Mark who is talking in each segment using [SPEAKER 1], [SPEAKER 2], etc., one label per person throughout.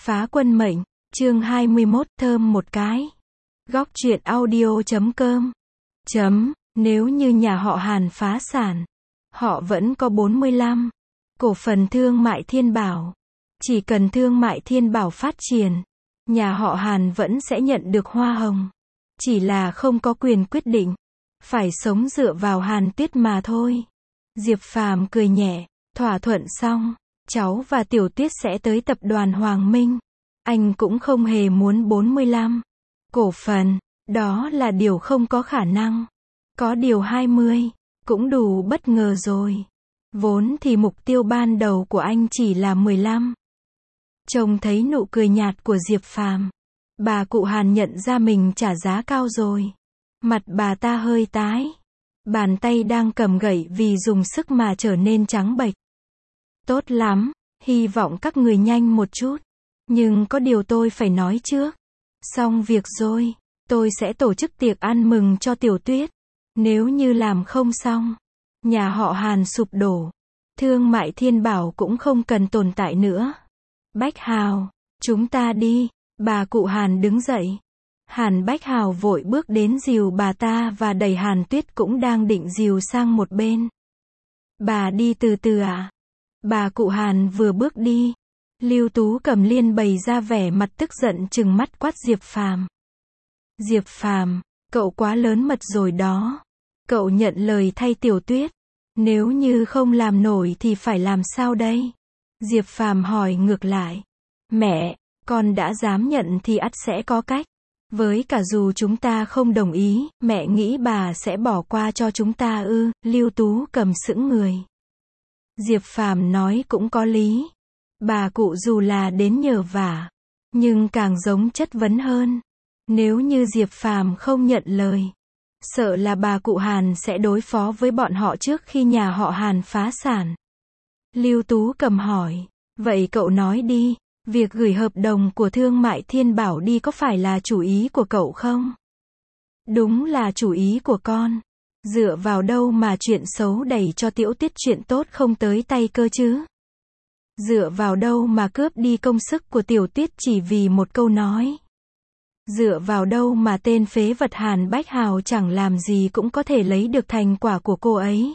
[SPEAKER 1] Phá quân mệnh, chương 21, thơm một cái. Góc truyện audio.com. Nếu như nhà họ Hàn phá sản, họ vẫn có 45 cổ phần thương mại Thiên Bảo. Chỉ cần thương mại Thiên Bảo phát triển, nhà họ Hàn vẫn sẽ nhận được hoa hồng. Chỉ là không có quyền quyết định, phải sống dựa vào Hàn Tuyết mà thôi. Diệp Phàm cười nhẹ, thỏa thuận xong, cháu và Tiểu Tuyết sẽ tới tập đoàn Hoàng Minh. Anh cũng không hề muốn 45 cổ phần, đó là điều không có khả năng. Có điều 20, cũng đủ bất ngờ rồi. Vốn thì mục tiêu ban đầu của anh chỉ là 15. Trông thấy nụ cười nhạt của Diệp Phàm, bà cụ Hàn nhận ra mình trả giá cao rồi. Mặt bà ta hơi tái. Bàn tay đang cầm gậy vì dùng sức mà trở nên trắng bệch. Tốt lắm, hy vọng các người nhanh một chút. Nhưng có điều tôi phải nói trước. Xong việc rồi, tôi sẽ tổ chức tiệc ăn mừng cho Tiểu Tuyết. Nếu như làm không xong, nhà họ Hàn sụp đổ. Thương mại Thiên Bảo cũng không cần tồn tại nữa. Bách Hào, chúng ta đi. Bà cụ Hàn đứng dậy. Hàn Bách Hào vội bước đến dìu bà ta và đẩy Hàn Tuyết cũng đang định dìu sang một bên. Bà đi từ từ ạ. Bà cụ Hàn vừa bước đi, Lưu Tú Cầm liền bày ra vẻ mặt tức giận trừng mắt quát Diệp Phàm. Diệp Phàm, cậu quá lớn mật rồi đó. Cậu nhận lời thay Tiểu Tuyết. Nếu như không làm nổi thì phải làm sao đây? Diệp Phàm hỏi ngược lại. Mẹ, con đã dám nhận thì ắt sẽ có cách. Với cả dù chúng ta không đồng ý, mẹ nghĩ bà sẽ bỏ qua cho chúng ta ư? Lưu Tú Cầm sững người. Diệp Phàm nói cũng có lý. Bà cụ dù là đến nhờ vả, nhưng càng giống chất vấn hơn. Nếu như Diệp Phàm không nhận lời, sợ là bà cụ Hàn sẽ đối phó với bọn họ trước khi nhà họ Hàn phá sản. Lưu Tú Cầm hỏi, vậy cậu nói đi, việc gửi hợp đồng của thương mại Thiên Bảo đi có phải là chủ ý của cậu không? Đúng là chủ ý của con. Dựa vào đâu mà chuyện xấu đẩy cho Tiểu Tuyết chuyện tốt không tới tay cơ chứ? Dựa vào đâu mà cướp đi công sức của Tiểu Tuyết chỉ vì một câu nói? Dựa vào đâu mà tên phế vật Hàn Bách Hào chẳng làm gì cũng có thể lấy được thành quả của cô ấy?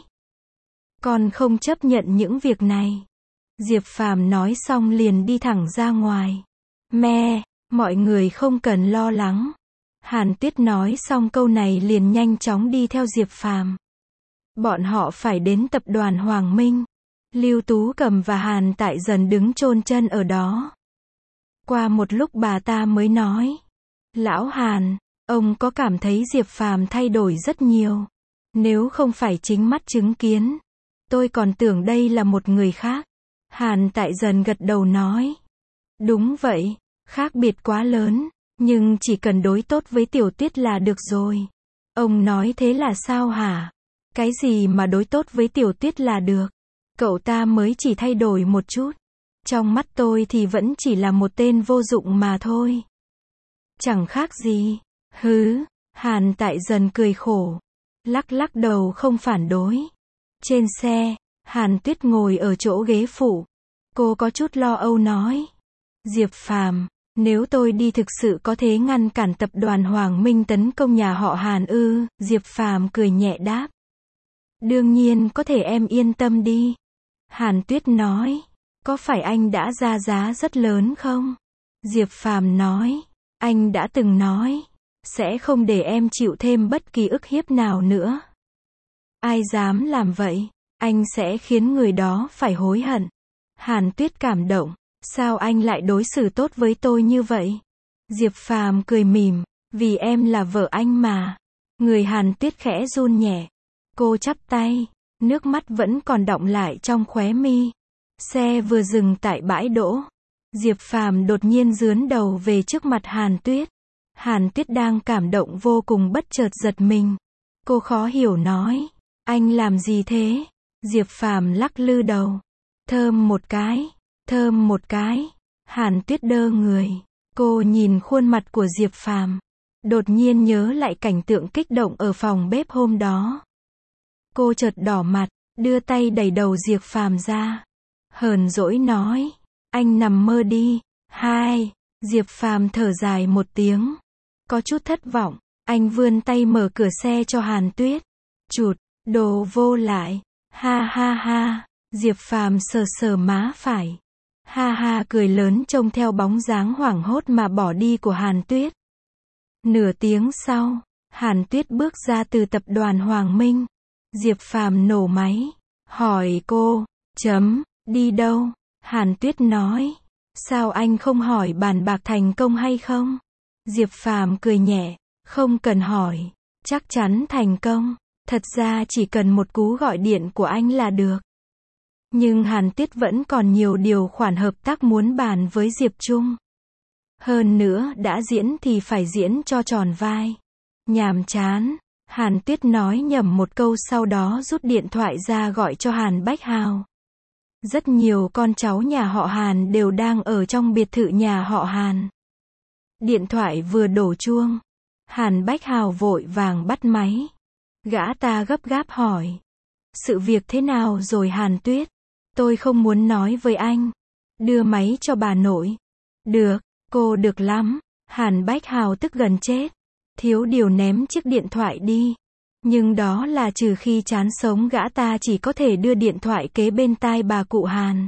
[SPEAKER 1] Con không chấp nhận những việc này. Diệp Phàm nói xong liền đi thẳng ra ngoài. Mẹ, mọi người không cần lo lắng. Hàn Tuyết nói xong câu này liền nhanh chóng đi theo Diệp Phàm. Bọn họ phải đến tập đoàn Hoàng Minh. Lưu Tú Cầm và Hàn Tại Dần đứng chôn chân ở đó. Qua một lúc bà ta mới nói. Lão Hàn, ông có cảm thấy Diệp Phàm thay đổi rất nhiều? Nếu không phải chính mắt chứng kiến, tôi còn tưởng đây là một người khác. Hàn Tại Dần gật đầu nói. Đúng vậy, khác biệt quá lớn, nhưng chỉ cần đối tốt với Tiểu Tuyết là được rồi. Ông nói thế là sao hả? Cái gì mà đối tốt với Tiểu Tuyết là được? Cậu ta mới chỉ thay đổi một chút. Trong mắt tôi thì vẫn chỉ là một tên vô dụng mà thôi. Chẳng khác gì. Hứ, Hàn Tại Dần cười khổ. Lắc lắc đầu không phản đối. Trên xe, Hàn Tuyết ngồi ở chỗ ghế phụ. Cô có chút lo âu nói. Diệp Phàm, nếu tôi đi thực sự có thể ngăn cản tập đoàn Hoàng Minh tấn công nhà họ Hàn ư? Diệp Phàm cười nhẹ đáp. Đương nhiên có thể, em yên tâm đi. Hàn Tuyết nói. Có phải anh đã ra giá rất lớn không? Diệp Phàm nói. Anh đã từng nói, sẽ không để em chịu thêm bất kỳ ức hiếp nào nữa. Ai dám làm vậy? Anh sẽ khiến người đó phải hối hận. Hàn Tuyết cảm động. Sao anh lại đối xử tốt với tôi như vậy? Diệp Phàm cười mỉm. Vì em là vợ anh mà. Người Hàn Tuyết khẽ run nhẹ. Cô chắp tay. Nước mắt vẫn còn đọng lại trong khóe mi. Xe vừa dừng tại bãi đỗ. Diệp Phàm đột nhiên giướn đầu về trước mặt Hàn Tuyết. Hàn Tuyết đang cảm động vô cùng bất chợt giật mình. Cô khó hiểu nói. Anh làm gì thế? Diệp Phàm lắc lư đầu. Thơm một cái. Thơm một cái. Hàn Tuyết đơ người. Cô nhìn khuôn mặt của Diệp Phàm. Đột nhiên nhớ lại cảnh tượng kích động ở phòng bếp hôm đó. Cô chợt đỏ mặt, đưa tay đẩy đầu Diệp Phàm ra. Hờn dỗi nói. Anh nằm mơ đi. 2. Diệp Phàm thở dài một tiếng. Có chút thất vọng, anh vươn tay mở cửa xe cho Hàn Tuyết. Chụt, đồ vô lại. Ha ha ha. Diệp Phàm sờ sờ má phải. Ha ha cười lớn trông theo bóng dáng hoảng hốt mà bỏ đi của Hàn Tuyết. Nửa tiếng sau, Hàn Tuyết bước ra từ tập đoàn Hoàng Minh. Diệp Phàm nổ máy. Hỏi cô, đi đâu? Hàn Tuyết nói. Sao anh không hỏi bàn bạc thành công hay không? Diệp Phàm cười nhẹ. Không cần hỏi. Chắc chắn thành công. Thật ra chỉ cần một cú gọi điện của anh là được. Nhưng Hàn Tuyết vẫn còn nhiều điều khoản hợp tác muốn bàn với Diệp Trung. Hơn nữa, đã diễn thì phải diễn cho tròn vai. Nhàm chán. Hàn Tuyết nói nhầm một câu sau đó rút điện thoại ra gọi cho Hàn Bách Hào. Rất nhiều con cháu nhà họ Hàn đều đang ở trong biệt thự nhà họ Hàn. Điện thoại vừa đổ chuông. Hàn Bách Hào vội vàng bắt máy. Gã ta gấp gáp hỏi. Sự việc thế nào rồi Hàn Tuyết? Tôi không muốn nói với anh. Đưa máy cho bà nội. Được, cô được lắm. Hàn Bách Hào tức gần chết. Thiếu điều ném chiếc điện thoại đi. Nhưng đó là trừ khi chán sống gã ta chỉ có thể đưa điện thoại kế bên tai bà cụ Hàn.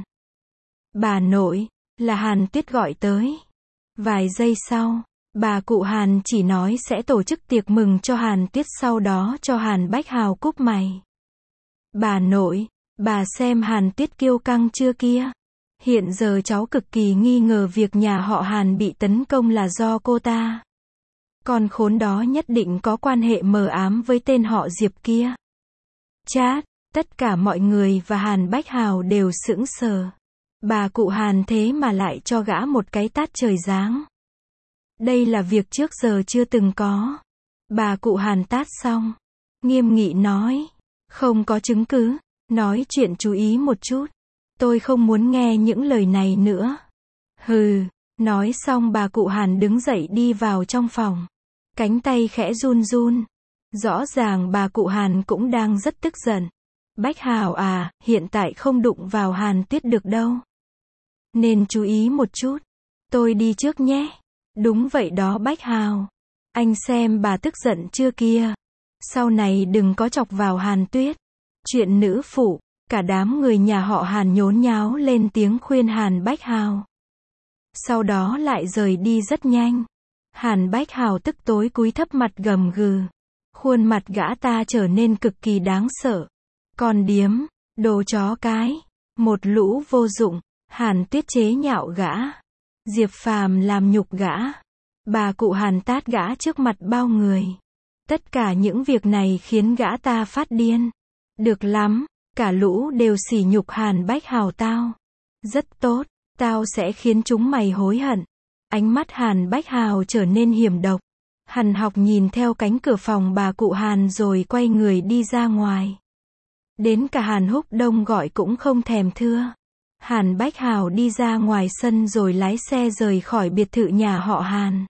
[SPEAKER 1] Bà nội, là Hàn Tuyết gọi tới. Vài giây sau, bà cụ Hàn chỉ nói sẽ tổ chức tiệc mừng cho Hàn Tuyết sau đó cho Hàn Bách Hào cúp mày. Bà nội, bà xem Hàn Tuyết kiêu căng chưa kia? Hiện giờ cháu cực kỳ nghi ngờ việc nhà họ Hàn bị tấn công là do cô ta. Con khốn đó nhất định có quan hệ mờ ám với tên họ Diệp kia. Chát, tất cả mọi người và Hàn Bách Hào đều sững sờ. Bà cụ Hàn thế mà lại cho gã một cái tát trời giáng. Đây là việc trước giờ chưa từng có. Bà cụ Hàn tát xong, nghiêm nghị nói. Không có chứng cứ, nói chuyện chú ý một chút. Tôi không muốn nghe những lời này nữa. Hừ, nói xong bà cụ Hàn đứng dậy đi vào trong phòng. Cánh tay khẽ run run. Rõ ràng bà cụ Hàn cũng đang rất tức giận. Bách Hào à, hiện tại không đụng vào Hàn Tuyết được đâu. Nên chú ý một chút. Tôi đi trước nhé. Đúng vậy đó Bách Hào. Anh xem bà tức giận chưa kia. Sau này đừng có chọc vào Hàn Tuyết. Chuyện nữ phụ, cả đám người nhà họ Hàn nhốn nháo lên tiếng khuyên Hàn Bách Hào. Sau đó lại rời đi rất nhanh. Hàn Bách Hào tức tối cúi thấp mặt gầm gừ. Khuôn mặt gã ta trở nên cực kỳ đáng sợ. Con điếm, đồ chó cái, một lũ vô dụng. Hàn Tuyết chế nhạo gã. Diệp Phàm làm nhục gã. Bà cụ Hàn tát gã trước mặt bao người. Tất cả những việc này khiến gã ta phát điên. Được lắm, cả lũ đều sỉ nhục Hàn Bách Hào tao. Rất tốt, tao sẽ khiến chúng mày hối hận. Ánh mắt Hàn Bách Hào trở nên hiểm độc. Hằn học nhìn theo cánh cửa phòng bà cụ Hàn rồi quay người đi ra ngoài. Đến cả Hàn Húc Đông gọi cũng không thèm thưa. Hàn Bách Hào đi ra ngoài sân rồi lái xe rời khỏi biệt thự nhà họ Hàn.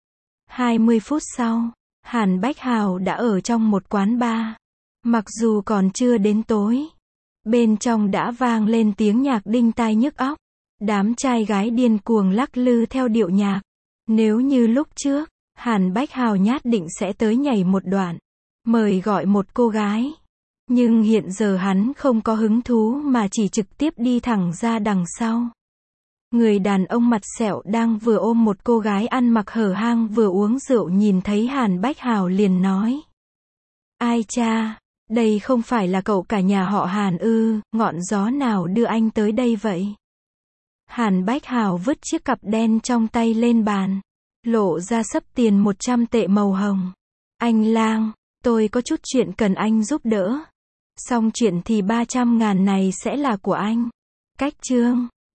[SPEAKER 1] 20 phút sau, Hàn Bách Hào đã ở trong một quán bar. Mặc dù còn chưa đến tối, bên trong đã vang lên tiếng nhạc đinh tai nhức óc. Đám trai gái điên cuồng lắc lư theo điệu nhạc. Nếu như lúc trước, Hàn Bách Hào nhát định sẽ tới nhảy một đoạn, mời gọi một cô gái. Nhưng hiện giờ hắn không có hứng thú mà chỉ trực tiếp đi thẳng ra đằng sau. Người đàn ông mặt sẹo đang vừa ôm một cô gái ăn mặc hở hang vừa uống rượu nhìn thấy Hàn Bách Hào liền nói. Ai cha, đây không phải là cậu cả nhà họ Hàn ư, ngọn gió nào đưa anh tới đây vậy? Hàn Bách Hào vứt chiếc cặp đen trong tay lên bàn, lộ ra xấp tiền 100 tệ màu hồng. Anh Lang, tôi có chút chuyện cần anh giúp đỡ. Xong chuyện thì 300.000 này sẽ là của anh. Cách chương